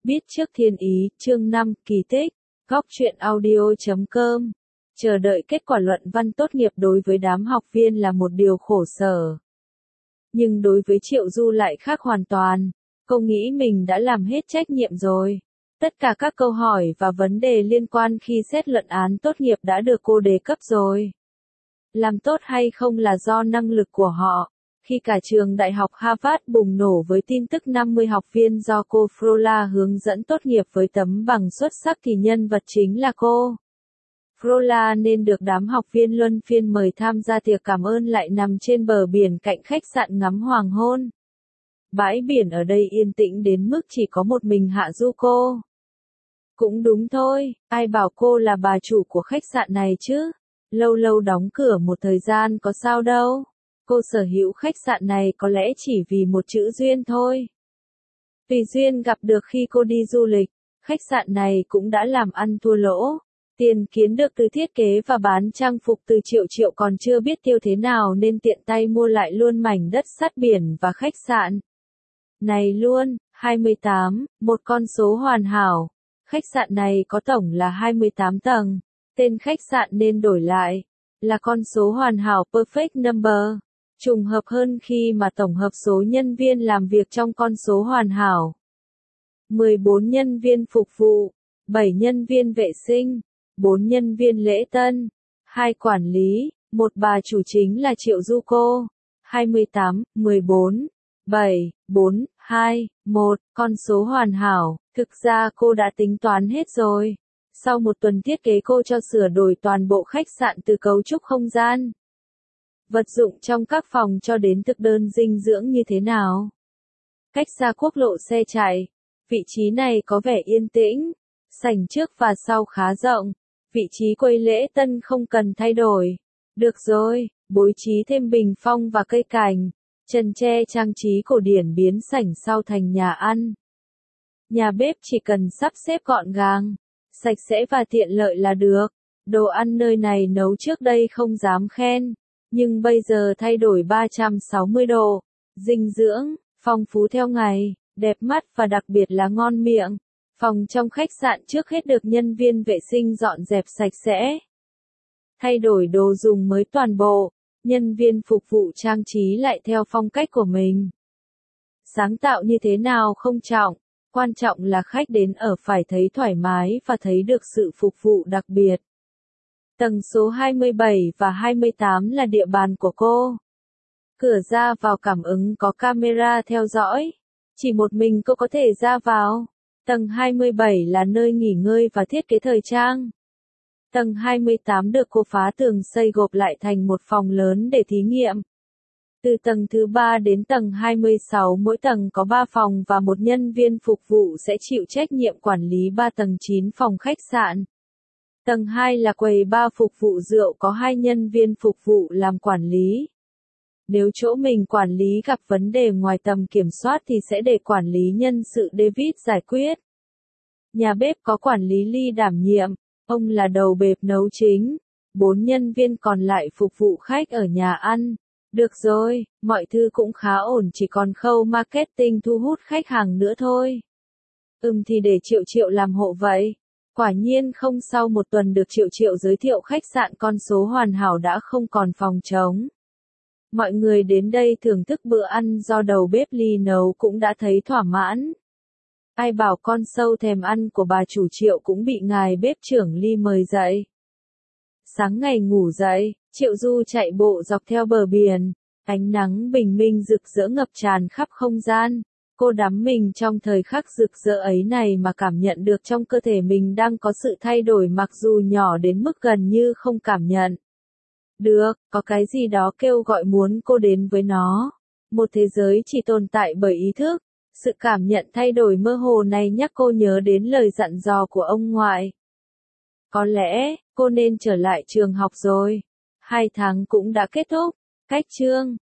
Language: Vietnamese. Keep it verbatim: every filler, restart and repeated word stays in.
Biết trước thiên ý, chương năm, kỳ tích, góc truyện audio chấm com. Chờ đợi kết quả luận văn tốt nghiệp đối với đám học viên là một điều khổ sở. Nhưng đối với Triệu Du lại khác hoàn toàn. Cô nghĩ mình đã làm hết trách nhiệm rồi. Tất cả các câu hỏi và vấn đề liên quan khi xét luận án tốt nghiệp đã được cô đề cấp rồi. Làm tốt hay không là do năng lực của họ. Khi cả trường đại học Harvard bùng nổ với tin tức năm mươi học viên do cô Frola hướng dẫn tốt nghiệp với tấm bằng xuất sắc thì nhân vật chính là cô. Frola nên được đám học viên luân phiên mời tham gia tiệc cảm ơn lại nằm trên bờ biển cạnh khách sạn ngắm hoàng hôn. Bãi biển ở đây yên tĩnh đến mức chỉ có một mình Hạ Du cô. Cũng đúng thôi, ai bảo cô là bà chủ của khách sạn này chứ? Lâu lâu đóng cửa một thời gian có sao đâu. Cô sở hữu khách sạn này có lẽ chỉ vì một chữ duyên thôi. Tùy duyên gặp được khi cô đi du lịch, khách sạn này cũng đã làm ăn thua lỗ. Tiền kiếm được từ thiết kế và bán trang phục từ triệu triệu còn chưa biết tiêu thế nào nên tiện tay mua lại luôn mảnh đất sát biển và khách sạn. Này luôn, hai mươi tám, một con số hoàn hảo. Khách sạn này có tổng là hai mươi tám tầng. Tên khách sạn nên đổi lại là con số hoàn hảo perfect number. Trùng hợp hơn khi mà tổng hợp số nhân viên làm việc trong con số hoàn hảo. mười bốn nhân viên phục vụ, bảy nhân viên vệ sinh, bốn nhân viên lễ tân, hai quản lý, một bà chủ chính là Triệu Du cô. hai mươi tám, mười bốn, bảy, bốn, hai, một, con số hoàn hảo. Thực ra cô đã tính toán hết rồi. Sau một tuần thiết kế cô cho sửa đổi toàn bộ khách sạn từ cấu trúc không gian, vật dụng trong các phòng cho đến thực đơn dinh dưỡng như thế nào. Cách xa quốc lộ xe chạy, vị trí này có vẻ yên tĩnh, sảnh trước và sau khá rộng, vị trí quầy lễ tân không cần thay đổi. Được rồi, bố trí thêm bình phong và cây cảnh, trần tre trang trí cổ điển biến sảnh sau thành nhà ăn. Nhà bếp chỉ cần sắp xếp gọn gàng, sạch sẽ và tiện lợi là được. Đồ ăn nơi này nấu trước đây không dám khen, nhưng bây giờ thay đổi ba trăm sáu mươi độ. Dinh dưỡng, phong phú theo ngày, đẹp mắt và đặc biệt là ngon miệng. Phòng trong khách sạn trước hết được nhân viên vệ sinh dọn dẹp sạch sẽ. Thay đổi đồ dùng mới toàn bộ, nhân viên phục vụ trang trí lại theo phong cách của mình. Sáng tạo như thế nào không trọng, quan trọng là khách đến ở phải thấy thoải mái và thấy được sự phục vụ đặc biệt. Tầng số hai mươi bảy và hai mươi tám là địa bàn của cô. Cửa ra vào cảm ứng có camera theo dõi. Chỉ một mình cô có thể ra vào. Tầng hai mươi bảy là nơi nghỉ ngơi và thiết kế thời trang. Tầng hai mươi tám được cô phá tường xây gộp lại thành một phòng lớn để thí nghiệm. Từ tầng thứ ba đến tầng hai mươi sáu mỗi tầng có ba phòng và một nhân viên phục vụ sẽ chịu trách nhiệm quản lý ba tầng chín phòng khách sạn. Tầng hai là quầy bar phục vụ rượu có hai nhân viên phục vụ làm quản lý. Nếu chỗ mình quản lý gặp vấn đề ngoài tầm kiểm soát thì sẽ để quản lý nhân sự David giải quyết. Nhà bếp có quản lý Lee đảm nhiệm, ông là đầu bếp nấu chính, bốn nhân viên còn lại phục vụ khách ở nhà ăn. Được rồi, mọi thứ cũng khá ổn chỉ còn khâu marketing thu hút khách hàng nữa thôi. Ừm thì để Triệu Triệu làm hộ vậy. Quả nhiên không sau một tuần được Triệu Triệu giới thiệu khách sạn con số hoàn hảo đã không còn phòng trống. Mọi người đến đây thưởng thức bữa ăn do đầu bếp Lee nấu cũng đã thấy thỏa mãn. Ai bảo con sâu thèm ăn của bà chủ Triệu cũng bị ngài bếp trưởng Lee mời dậy. Sáng ngày ngủ dậy, Triệu Du chạy bộ dọc theo bờ biển, ánh nắng bình minh rực rỡ ngập tràn khắp không gian. Cô đắm mình trong thời khắc rực rỡ ấy này mà cảm nhận được trong cơ thể mình đang có sự thay đổi mặc dù nhỏ đến mức gần như không cảm nhận được, có cái gì đó kêu gọi muốn cô đến với nó. Một thế giới chỉ tồn tại bởi ý thức. Sự cảm nhận thay đổi mơ hồ này nhắc cô nhớ đến lời dặn dò của ông ngoại. Có lẽ, cô nên trở lại trường học rồi. Hai tháng cũng đã kết thúc. Cách chương